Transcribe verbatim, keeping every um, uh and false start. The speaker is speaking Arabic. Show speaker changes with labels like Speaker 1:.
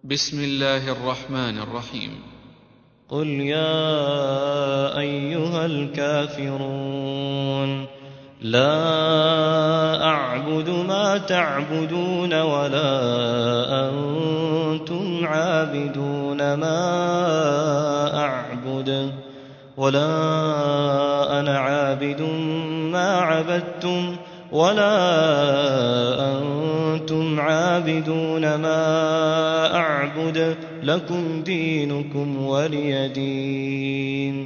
Speaker 1: بسم الله الرحمن الرحيم.
Speaker 2: قل يا أيها الكافرون لا أعبد ما تعبدون ولا أنتم عابدون ما أعبد ولا أنا عابد ما عبدتم ولا أنتم عابدون ما أعبد لكم دينكم ولي دين.